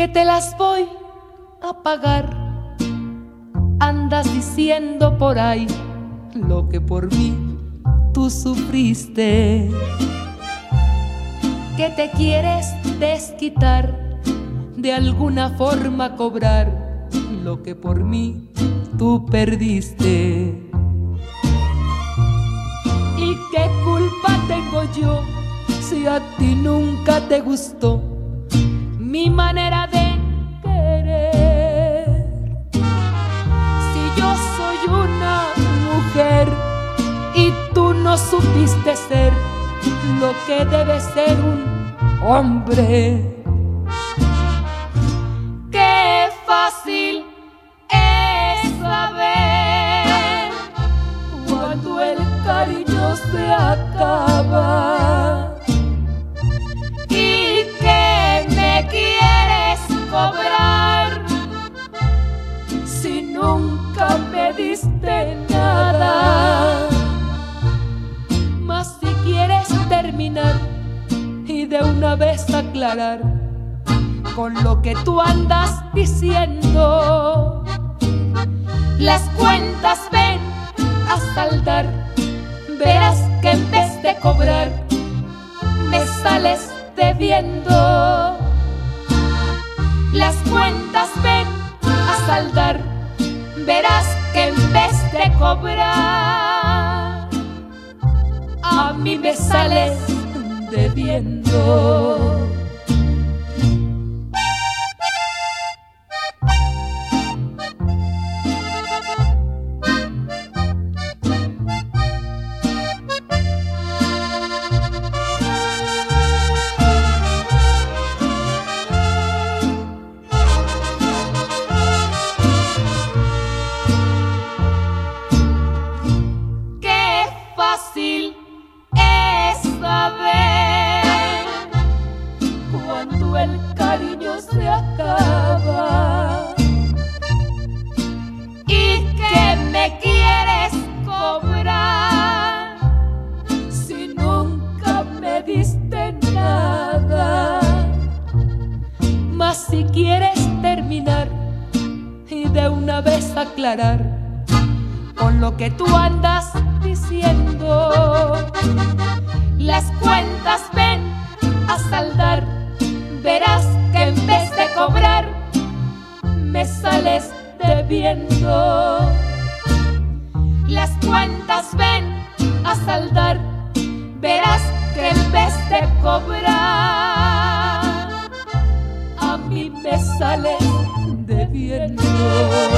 que te las voy a pagar. Andas diciendo por ahí lo que por mí tú sufriste, que te quieres desquitar, de alguna forma cobrar lo que por mí tú perdiste. ¿Y qué culpa tengo yo si a ti nunca te gustó mi manera de querer? Si yo soy una mujer y tú no supiste ser lo que debe ser un hombre. Qué fácil es saber cuando el cariño se acaba y que me quieres cobrar si nunca me diste nada. Mas si quieres terminar y de una vez aclarar con lo que tú andas diciendo, las cuentas ven a saldar, verás que en vez de cobrar me sales debiendo. Las cuentas ven a saldar, verás que en vez de cobrar a mí me sales debiendo. Fácil es saber cuando el cariño se acaba y que me quieres cobrar si nunca me diste nada. Mas si quieres terminar y de una vez aclarar con lo que tú andas diciendo, las cuentas ven a saldar, verás que en vez de cobrar me sales debiendo. Las cuentas ven a saldar, verás que en vez de cobrar a mí me sales debiendo.